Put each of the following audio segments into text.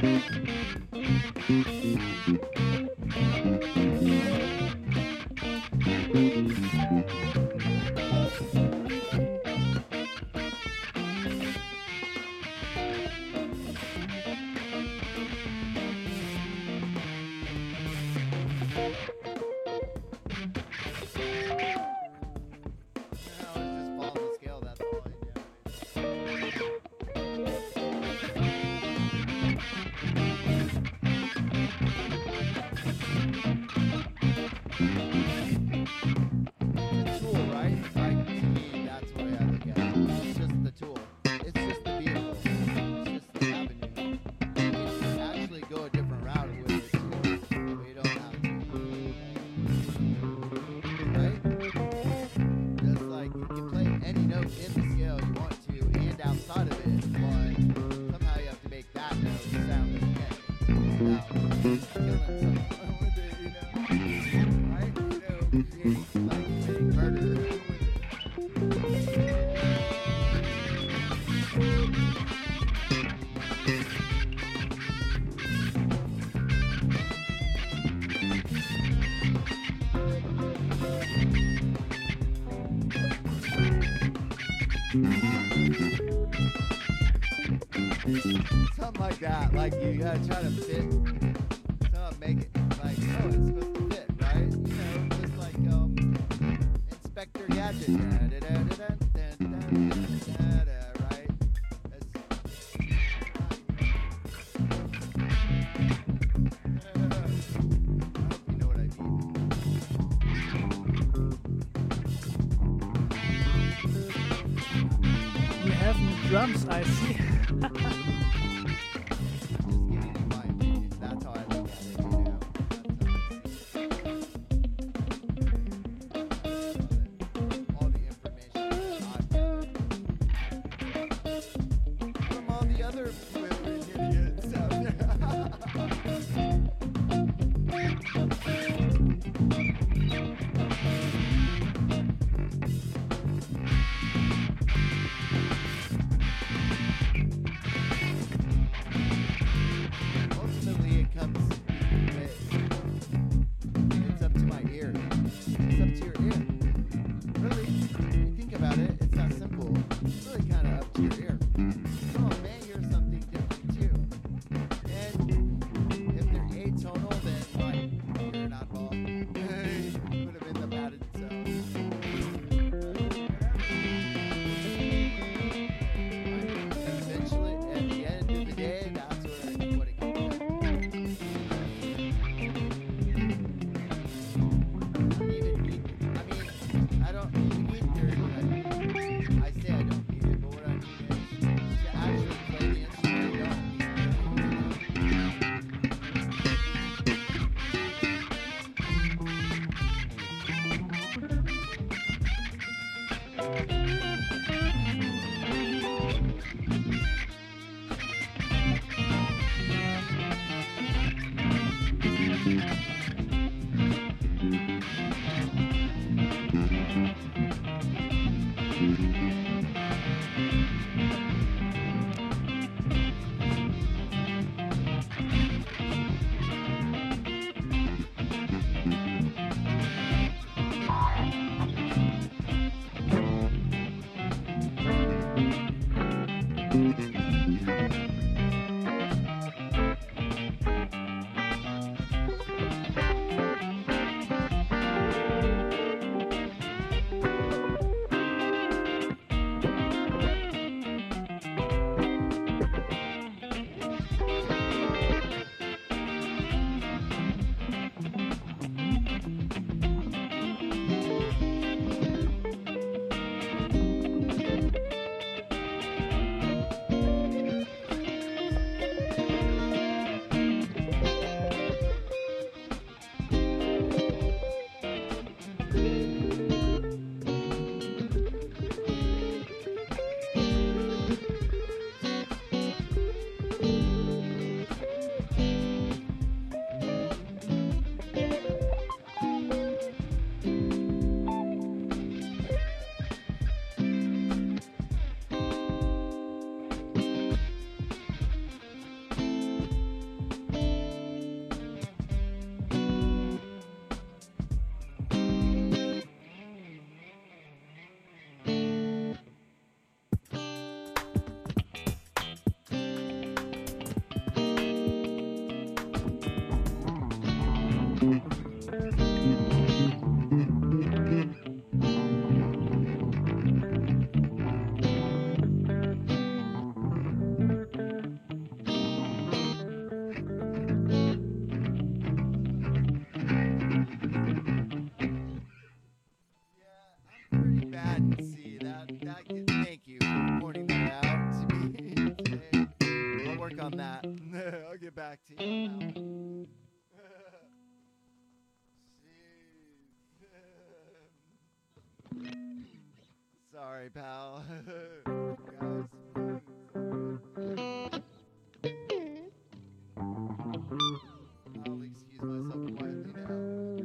Something like that. Like you gotta try to fit. Make it like it's supposed to fit, right? Just like Inspector Gadget. Right? I hope you know what I mean. You have drums, I see. I'll get back to you on that one. Jeez. Sorry, pal. Guys. I'll excuse myself quietly now.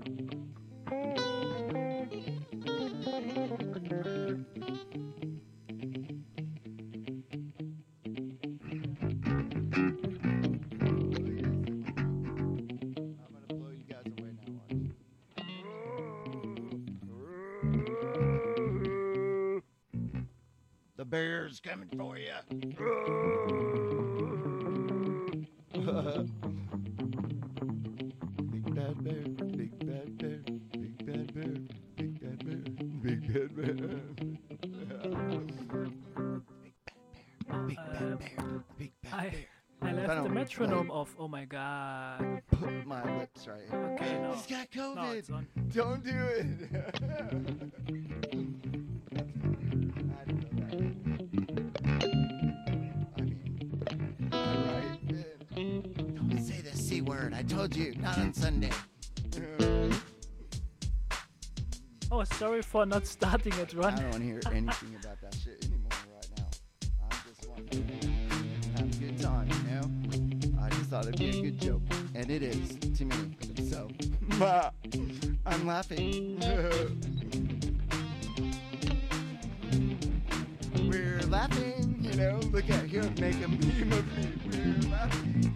I'm gonna blow you guys away now. The bear's coming for you. Big bad bear, big bad bear, big bad bear, big bad bear, big bad bear. Big bad bear, big bad bear. I left the metronome off. Oh my god. Put my lips right here. Okay, no. He's got No, COVID. it's on. Don't do it. I didn't know that. I mean, alright. Don't say the C word. I told you, not on Sunday. Oh, sorry for not starting it, I Ron. don't want to hear anything about that shit anymore right now. I just want to have a good time, you know? I just thought it'd be a good joke. And it is, to me. So, I'm laughing. We're laughing, you know? Look at here, make a meme of me. We're laughing.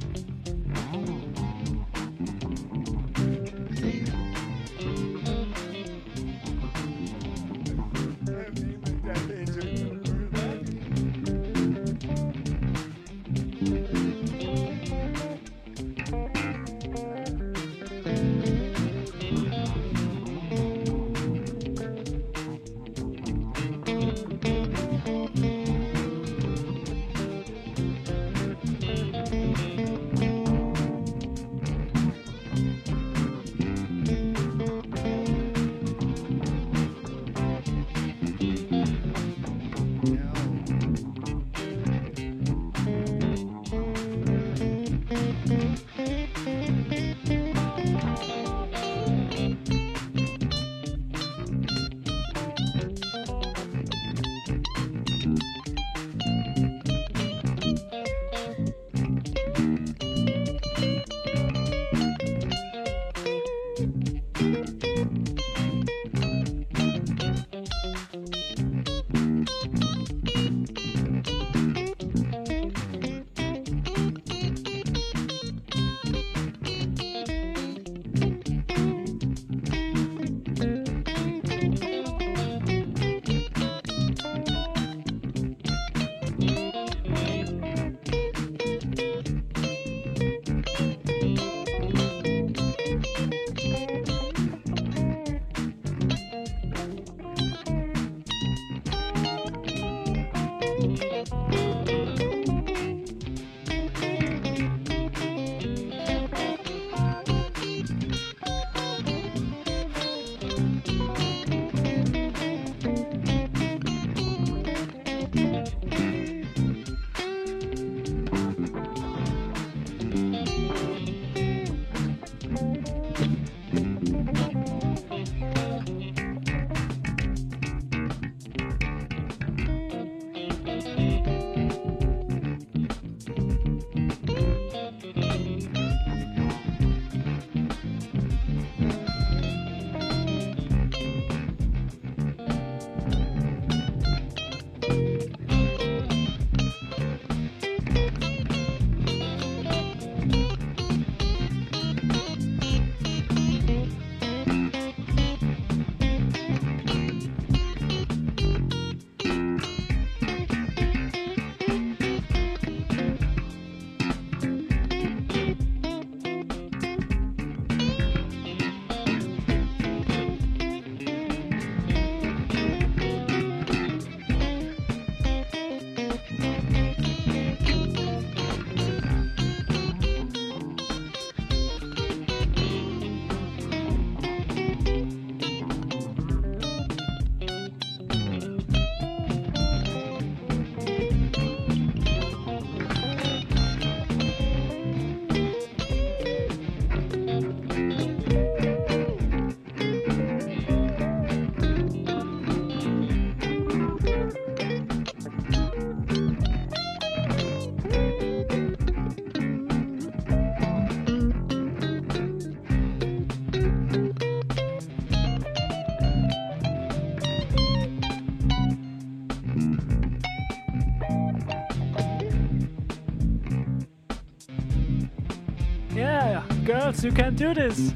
Yeah, girls, you can do this.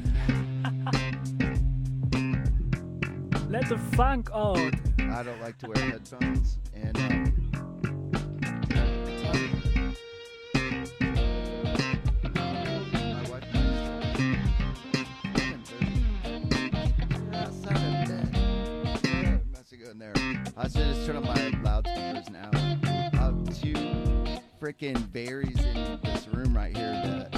Let the funk out. I don't like to wear headphones, and my wife must go in there. I should just turn on my loudspeakers now. I have two freaking berries in this room right here that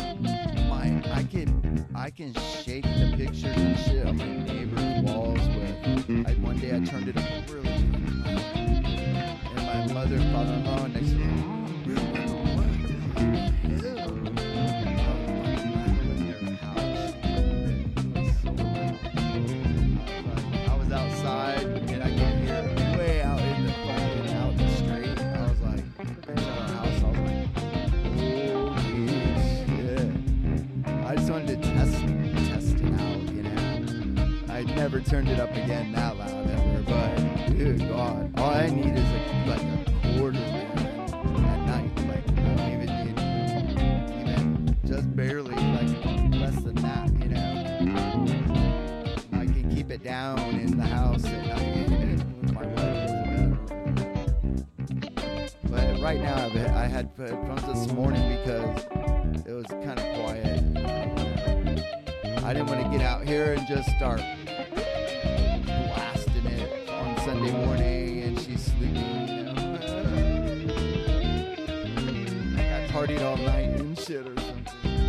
I can shake the pictures and shit on my neighbor's walls with. One day I turned it up really loud, and my mother and father-in-law next to me. I was outside and I could hear it way out in the fucking out the street. I was like, at our house, I was like, holy shit. I just wanted to test it out, you know. I never turned it up again that loud ever, but dude, God, all I need is like a quarter, man, at night. Like I don't even need even just barely like less than that, you know. I can keep it down in the house at night and my wife goes to bed. But right now I had headphones this morning because it was kind of quiet. I didn't want to get out here and just start blasting it on Sunday morning and she's sleeping, you know. I partied all night and shit or something.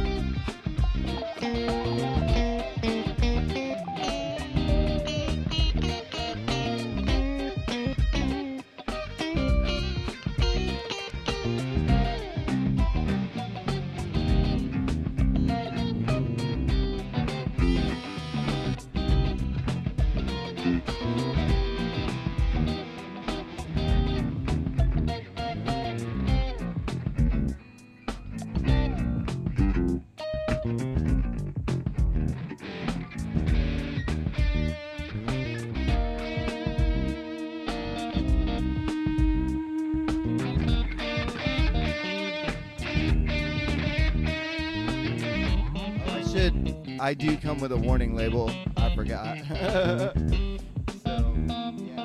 I do come with a warning label. I forgot. So, yeah.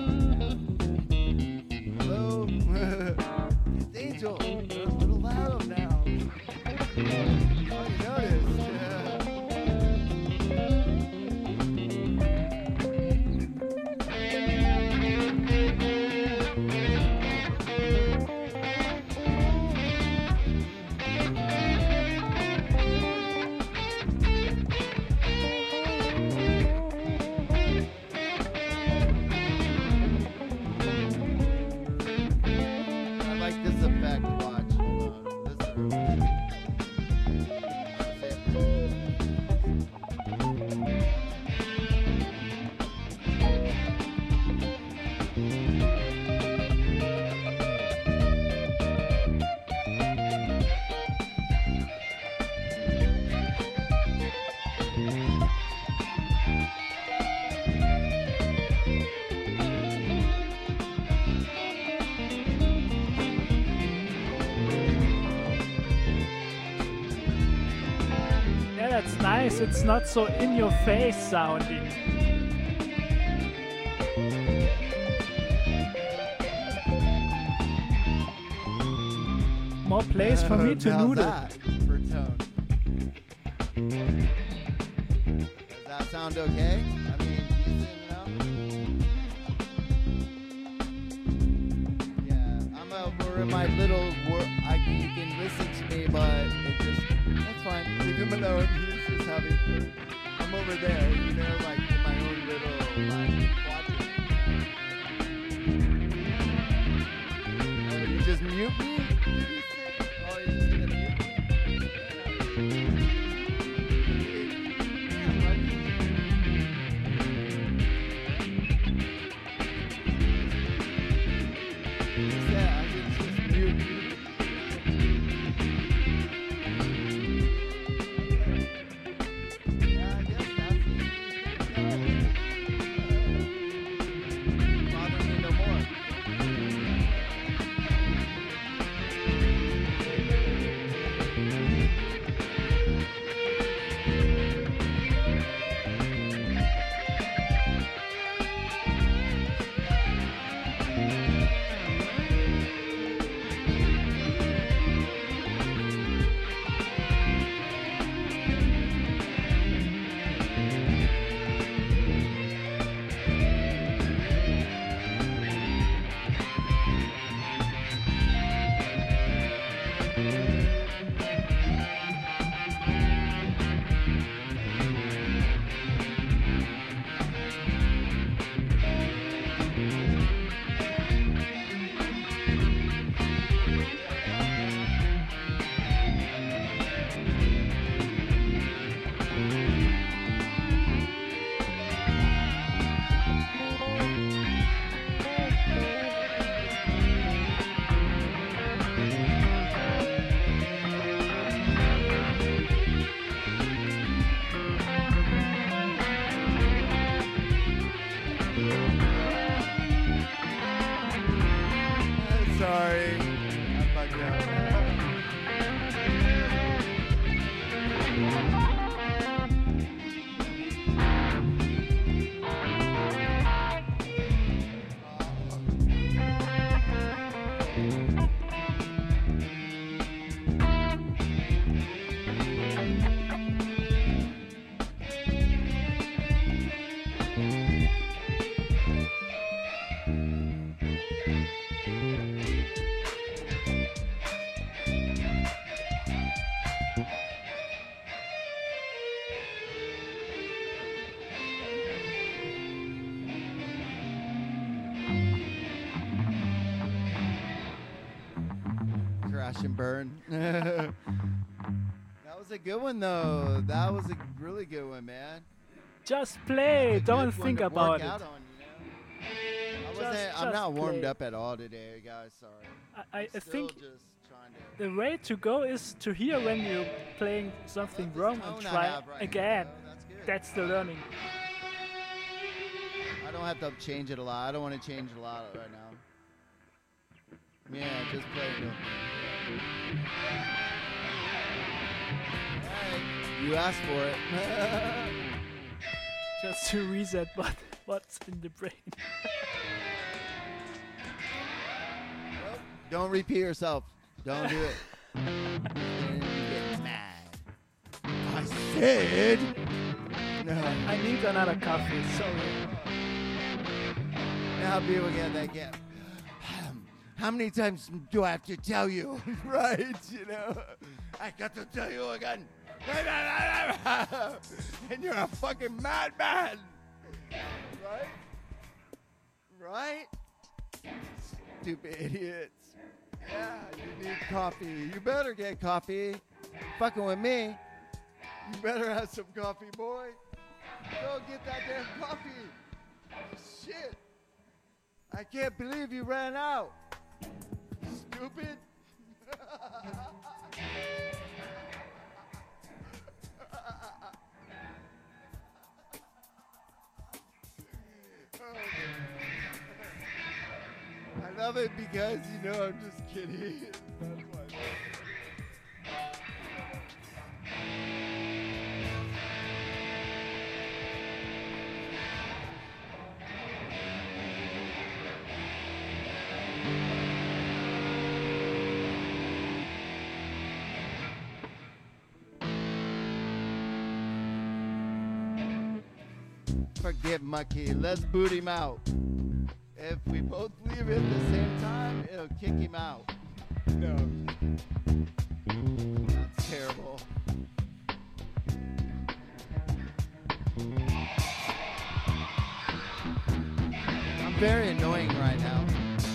Hello? It's Angel. They're a little loud now. Oh, you noticed. That's nice. It's not so in your face sounding. More place for me to noodle. For tone. Does that sound okay? I mean, decent, you know? Yeah, I'm over in my little world. You can listen to me, but it just, that's fine. Leave him alone. He's just having fun. I'm over there, you know, like in my own little, like, watching. Oh, you just mute me? Oh, you're just gonna mute me? Yeah, I can just mute you. fucking burn. That was a good one, though. That was a really good one, man. Just play. It's a Don't good one think to about work it. out on, you know? I'm Just not warmed play. up at all today, guys. Sorry. I Still think just trying to. the way to go is to hear when you're playing something That's the wrong tone and I try have right again. now, that's good. That's the learning. I don't have to change it a lot. I don't want to change it a lot right now. Yeah, just play it. Alright, you asked for it. Just to reset what's in the brain. Nope, don't repeat yourself. Don't do it. Then you get mad. I said. No. I need another coffee. Sorry. Now people get that get. How many times do I have to tell you? Right? You know, I got to tell you again. And you're a fucking madman. Right? Right? Stupid idiots. Yeah, you need coffee. You better get coffee. Fucking with me. You better have some coffee, boy. Go get that damn coffee. Shit. I can't believe you ran out. Stupid. I love it because, you know, I'm just kidding. That's why. Forget Mucky. Let's boot him out. If we both leave at the same time, it'll kick him out. No. That's terrible. I'm very annoying right now.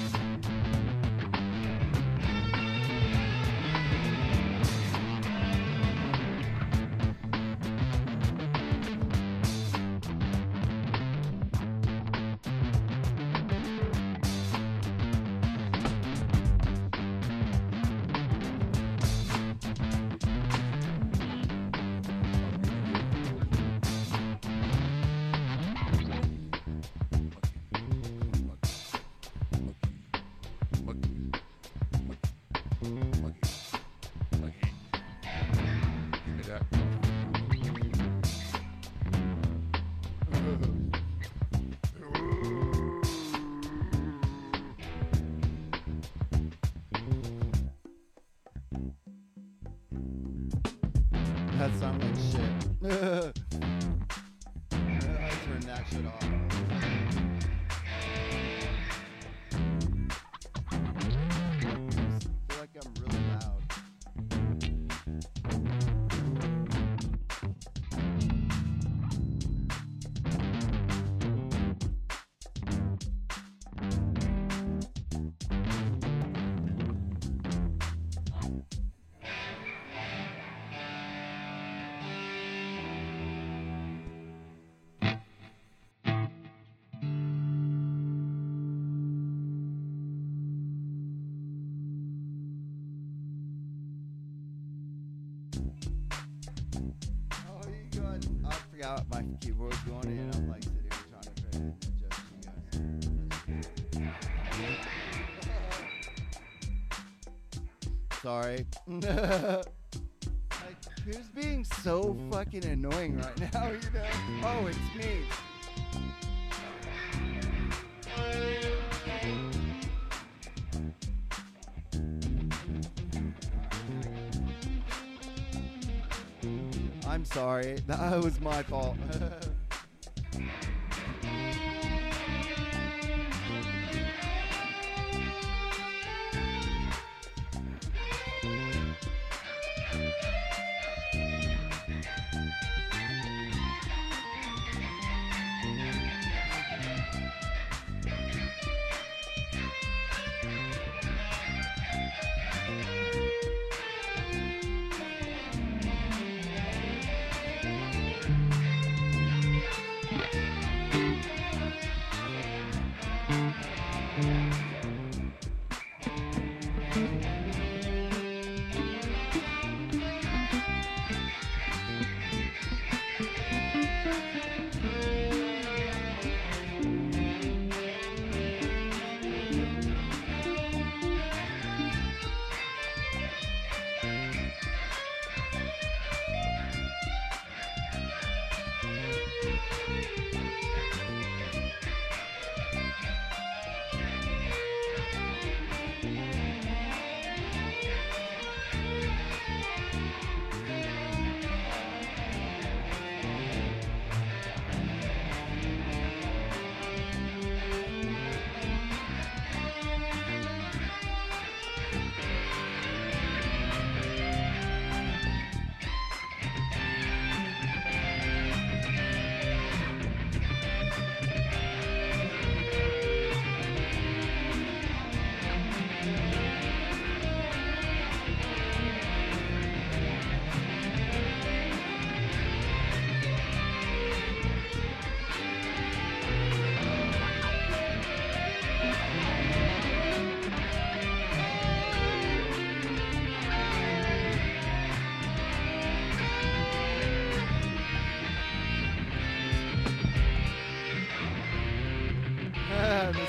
That sounds like shit. I turned that shit off. I feel like I'm really loud. Oh, you got. I forgot my keyboard's going in. I'm like sitting here trying to try to adjust you guys. Sorry. Like, who's being so fucking annoying right now, you know? Oh, it's me. I'm sorry. That was my fault.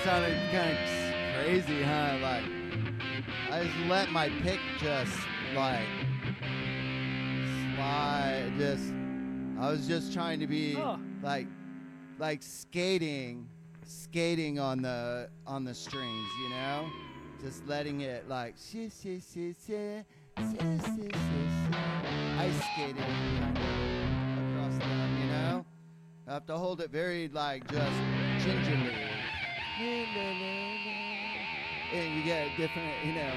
sounded kind of crazy, huh? Like, I just let my pick just, like, slide. I was just trying to be, like skating on the strings, you know? Just letting it, like, ice skating kind of across them, you know? I have to hold it very, like, just gingerly. And you get a different, you know,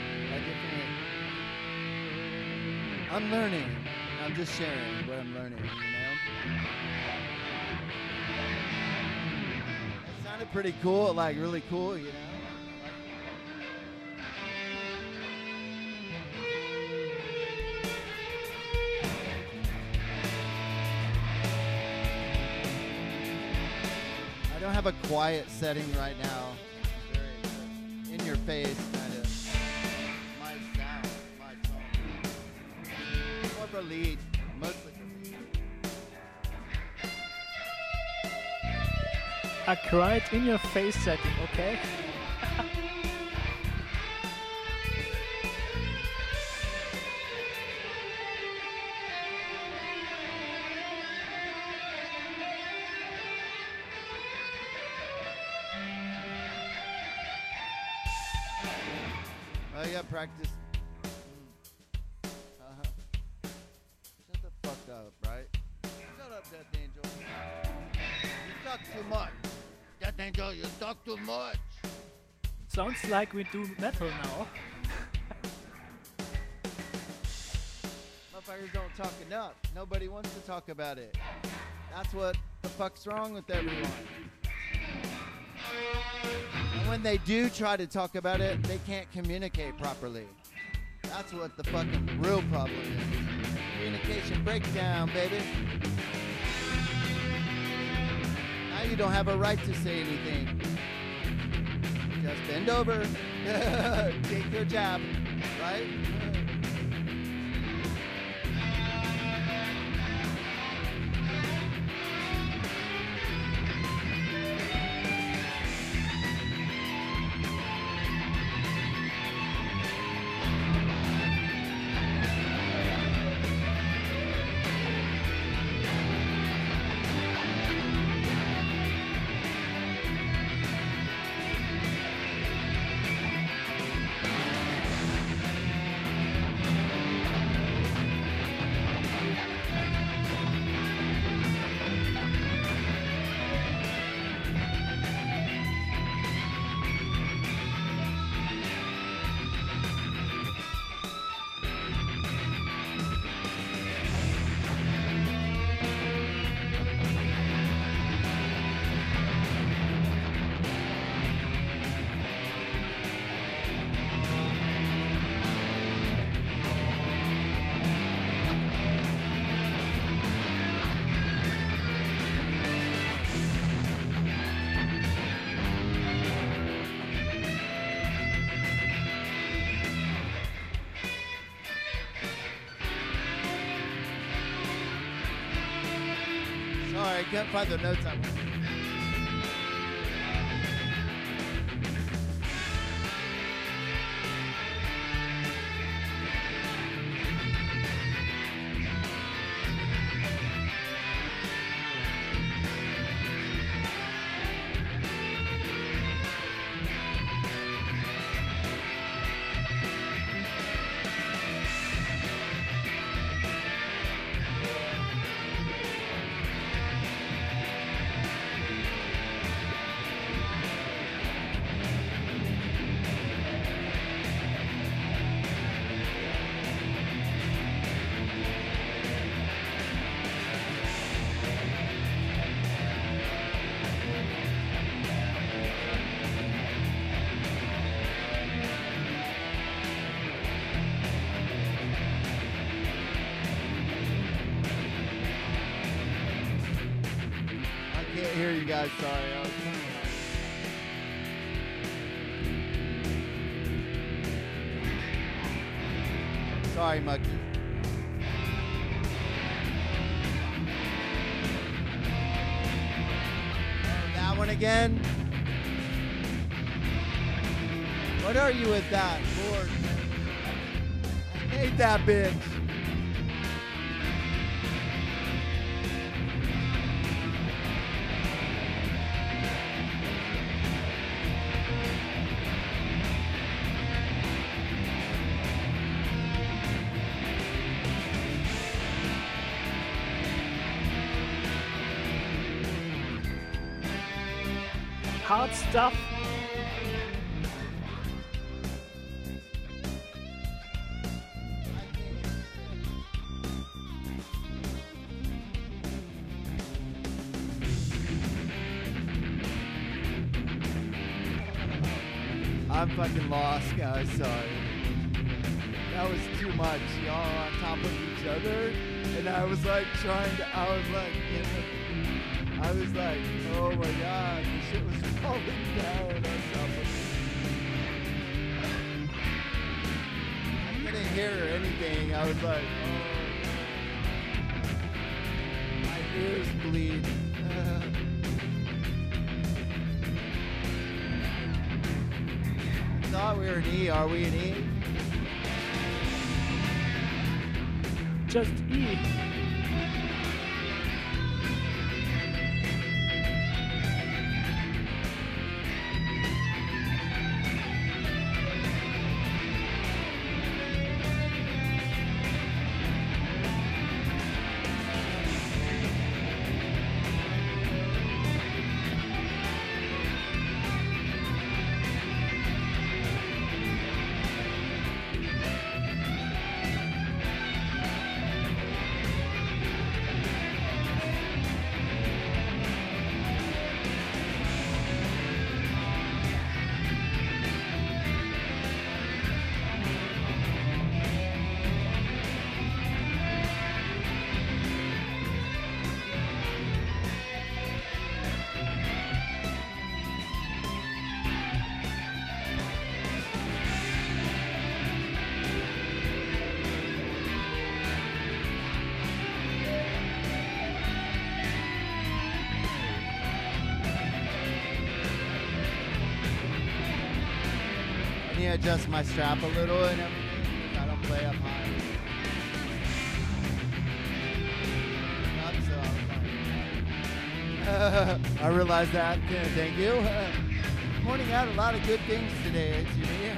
I'm learning. I'm just sharing what I'm learning, you know? It sounded pretty cool, like really cool, you know? I don't have a quiet setting right now. Very in your face kind of. My sound, my tone. More for lead, mostly for lead. A quiet in your face setting, okay? Oh, yeah, practice. Shut the fuck up, right? Shut up, Death Angel. You talk too much. Death Angel, you talk too much. Sounds like we do metal now. Motherfuckers don't talk enough. Nobody wants to talk about it. That's what the fuck's wrong with everyone. And when they do try to talk about it, they can't communicate properly. That's what the fucking real problem is. Communication breakdown, baby. Now you don't have a right to say anything. Just bend over. Take your jab, right? Sorry, I can't find the notes I want. Can't hear you guys, sorry. Sorry, Mucky. That one again. What are you with that, Lord? I hate that bitch. Hard stuff. I'm fucking lost, guys. Sorry. That was too much. Y'all on top of each other. And I was like trying to, I was like, oh my god, the shit was falling down on top of me. I couldn't hear anything. I was like, oh. My ears bleed. Thought we were an E. Are we an E? Just E. Adjust my strap a little and everything because I don't play up high. I realized that. Thank you. Pointing out a lot of good things today to me.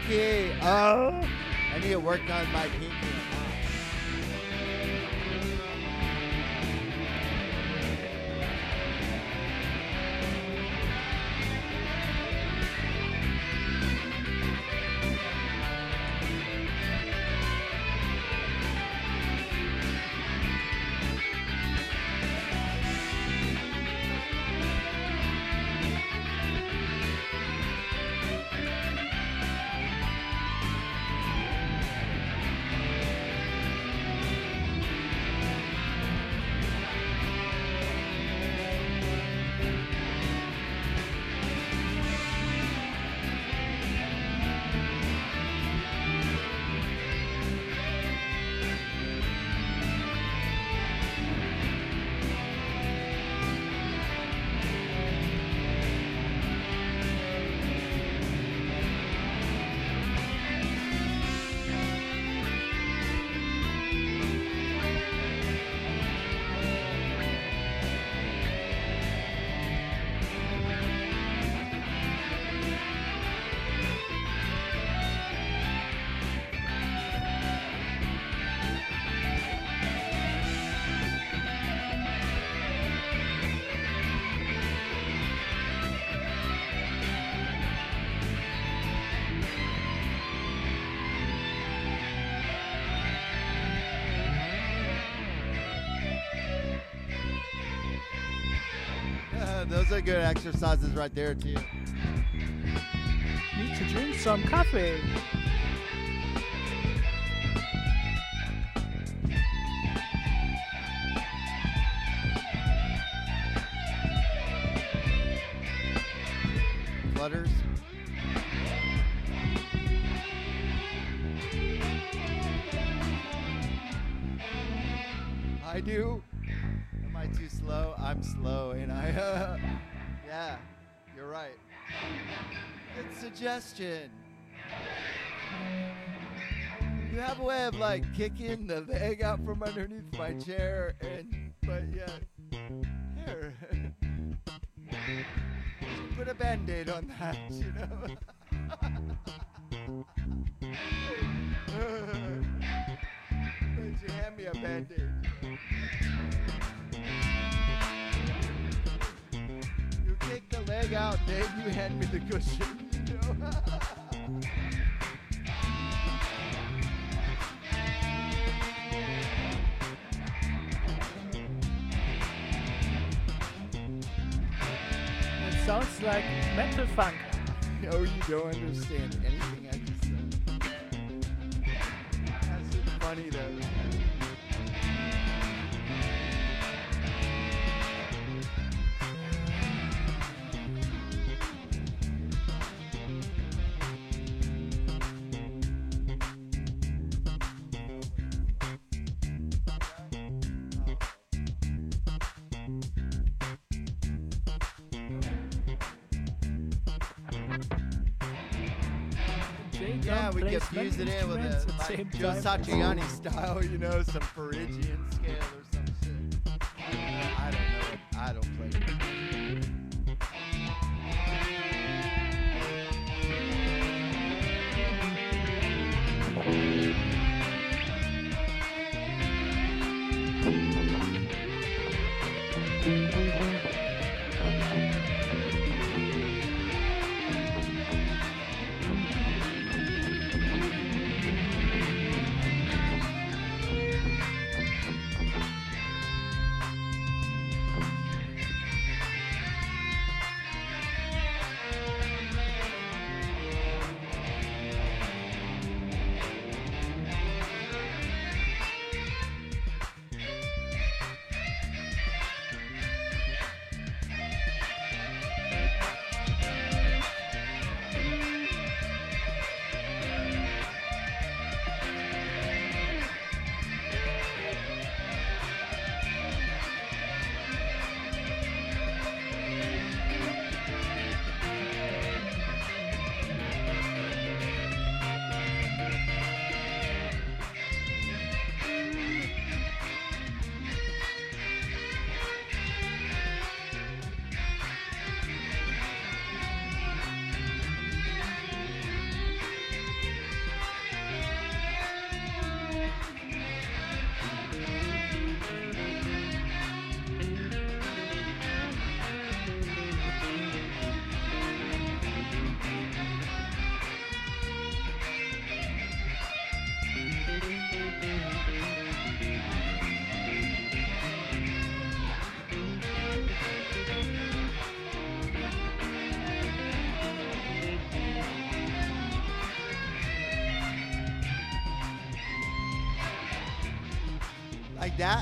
pinky. Oh, I need to work on my pinky. Those are good exercises right there, too. Need to drink some coffee. Flutters. I do. Am I too slow? I'm slow, ain't I? Yeah, you're right. Good suggestion. You have a way of like kicking the leg out from underneath my chair, but yeah, here. Put a band-aid on that, you know. Would you hand me a band-aid? You kick the leg out, then you hand me the cushion. You know? It sounds like metal funk. Oh, you don't understand anything I just said. That's just funny though. Yeah, we could fuse it in with a like Joe Satriani style, you know, some Phrygian scale or some shit. I don't know. I don't play it. like that.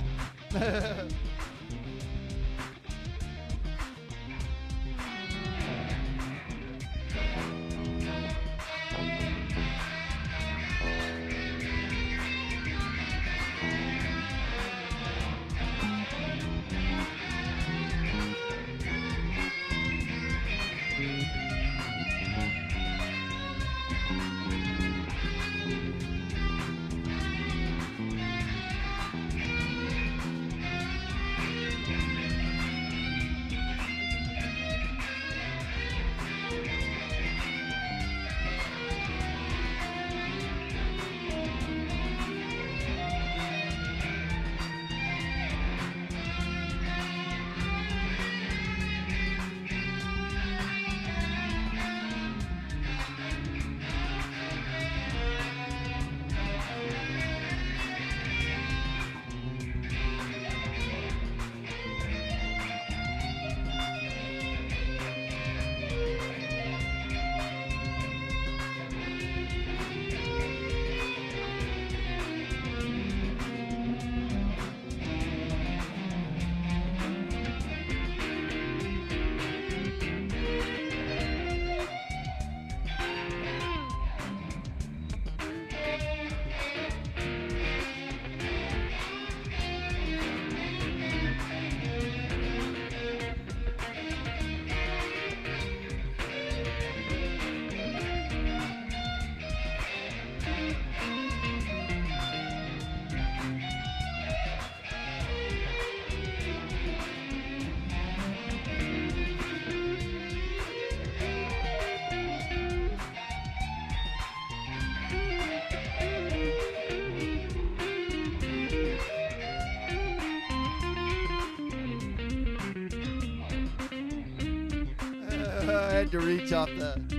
I had to reach off the.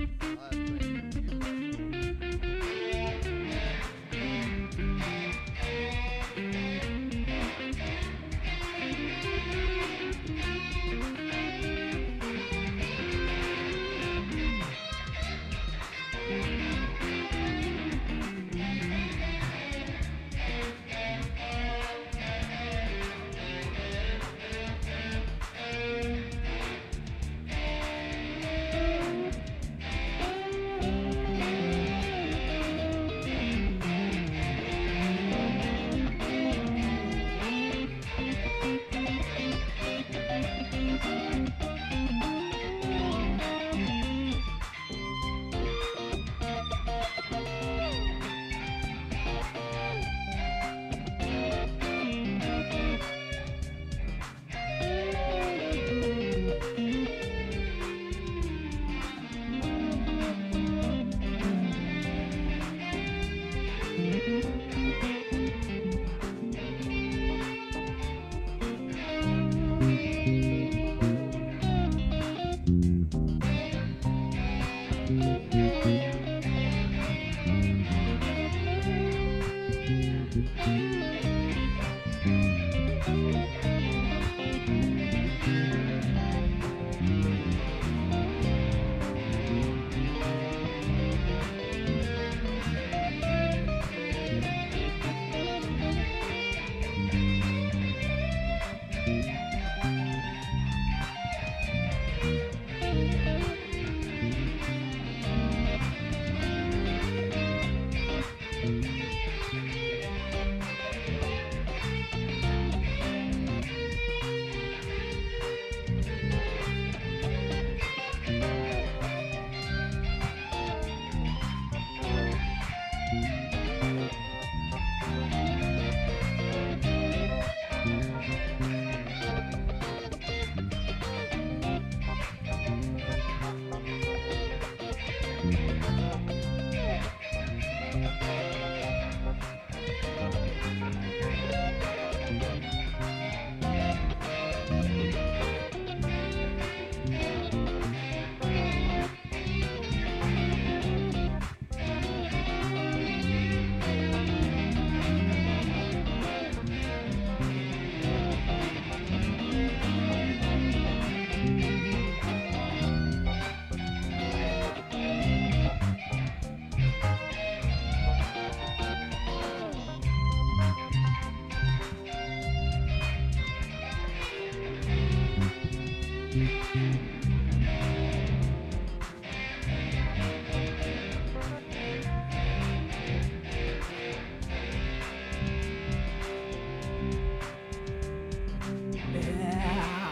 Yeah.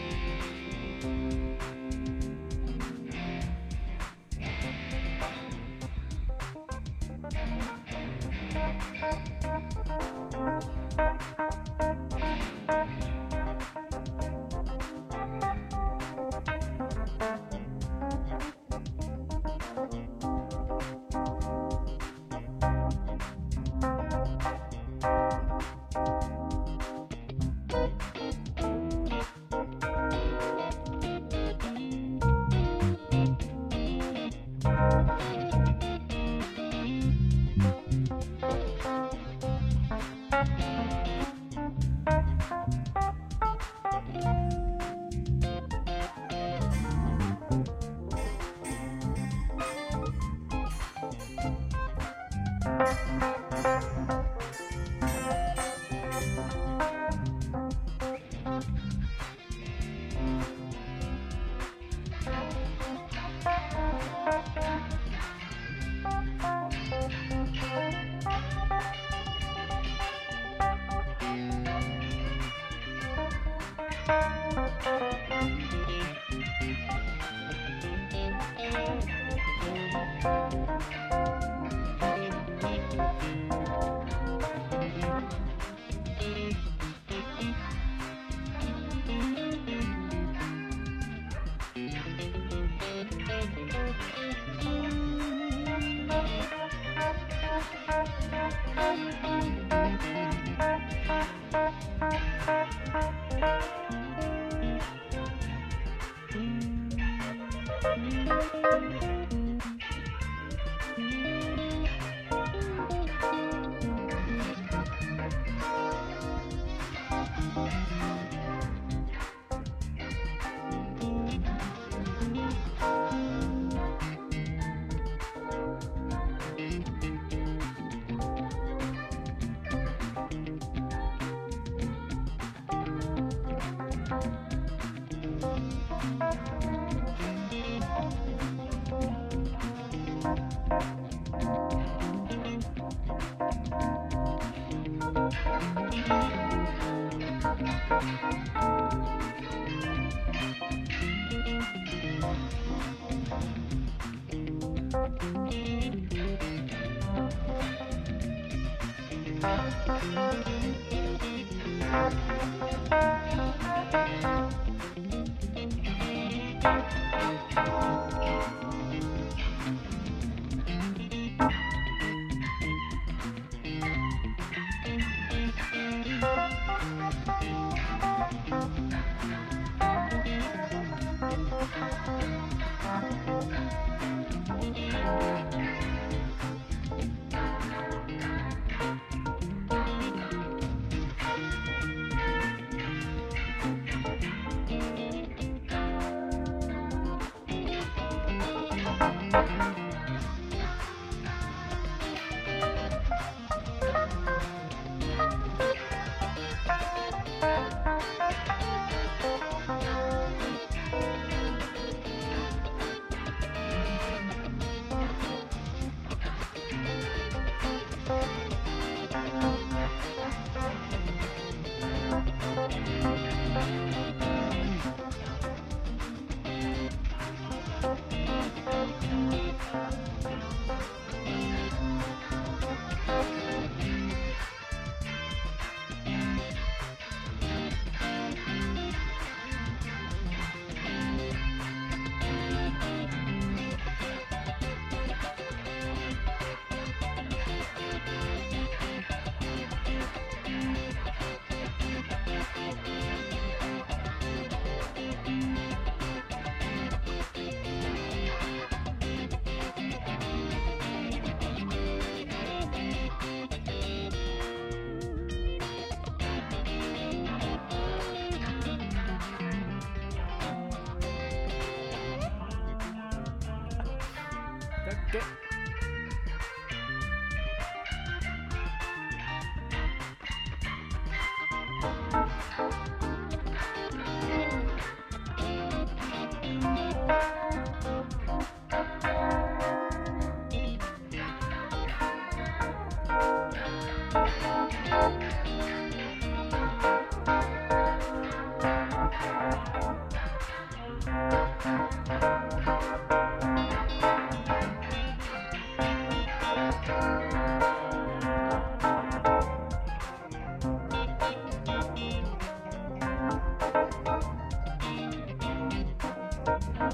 Okay.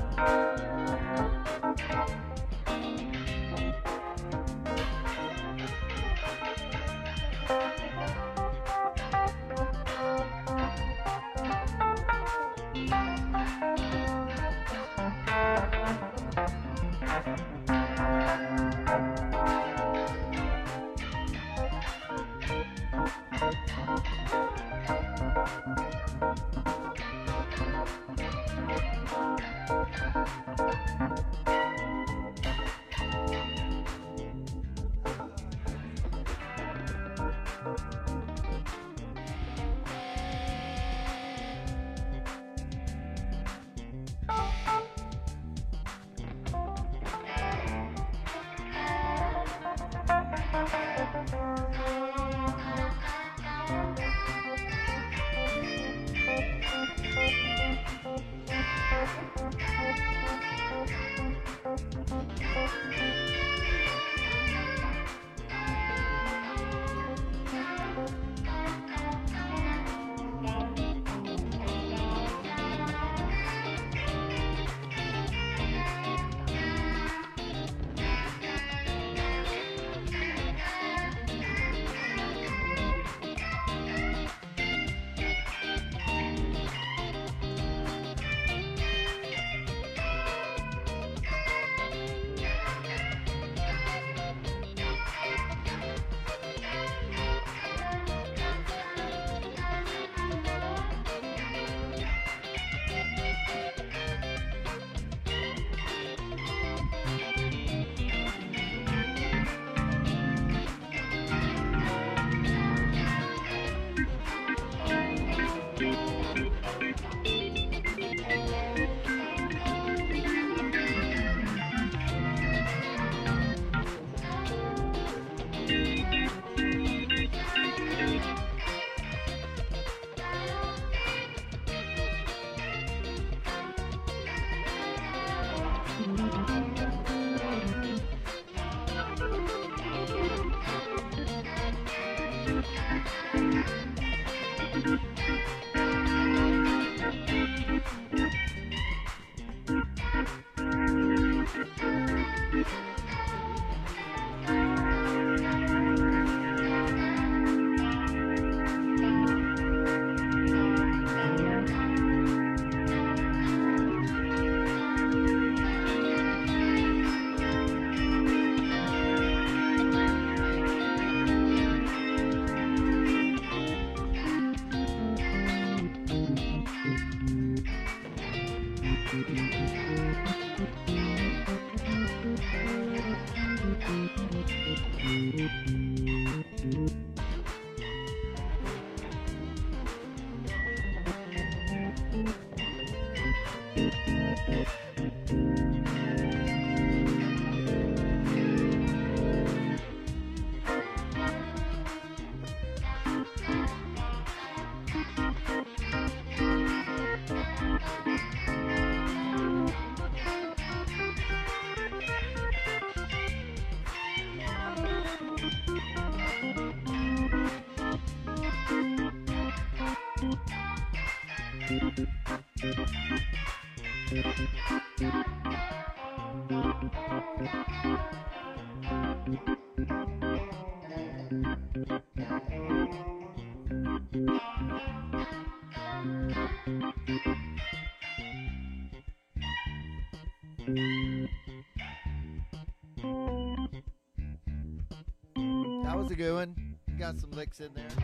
That was a good one. Got some licks in there.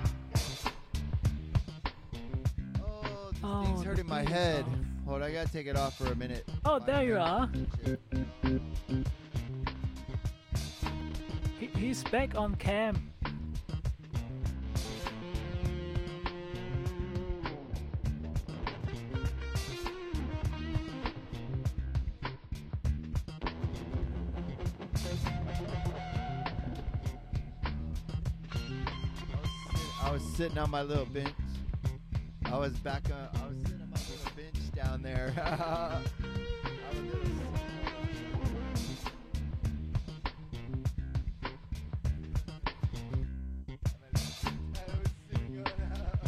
Oh, this Oh, thing's the hurting my thing is head. off. Hold on, I gotta take it off for a minute. Oh, My there you head. are. Shit. He's back on cam. I was sitting on my little bench. I was sitting on my little bench down there. I was little-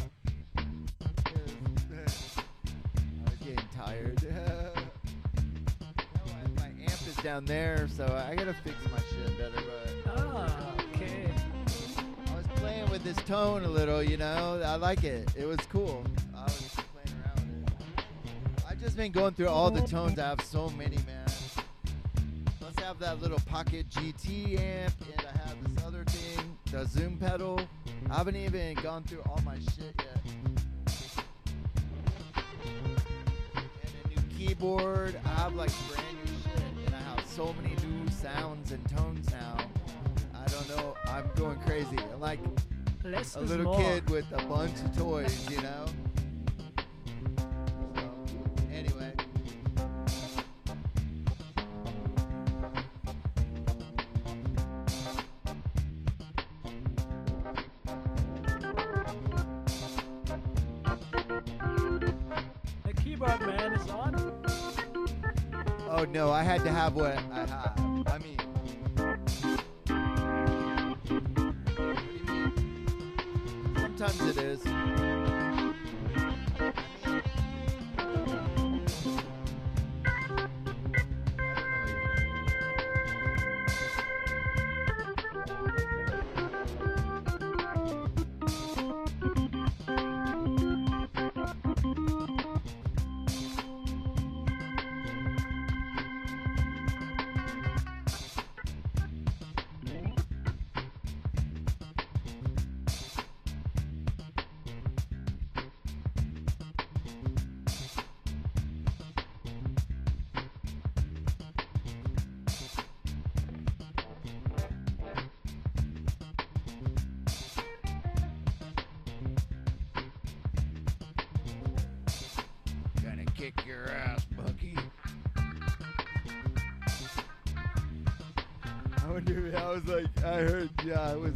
I was getting tired. down there, so I gotta fix my shit better. But Ah, okay. I was playing with this tone a little, you know. I like it. It was cool. I was just playing around with it. I've just been going through all the tones. I have so many, man. Plus, I have that little Pocket GT amp, and I have this other thing, the Zoom pedal. I haven't even gone through all my shit yet. And a new keyboard. I have like brand new shit, and I have so many new sounds and tones now. I don't know. I'm going crazy. I'm like Less a is little more. kid with a bunch of toys, you know? So, anyway. The keyboard man is on. Oh no, I had to have what I have. I mean, what do you mean? Sometimes it is. Gonna kick your ass, Bucky. I wonder if I was like, I heard, yeah, I was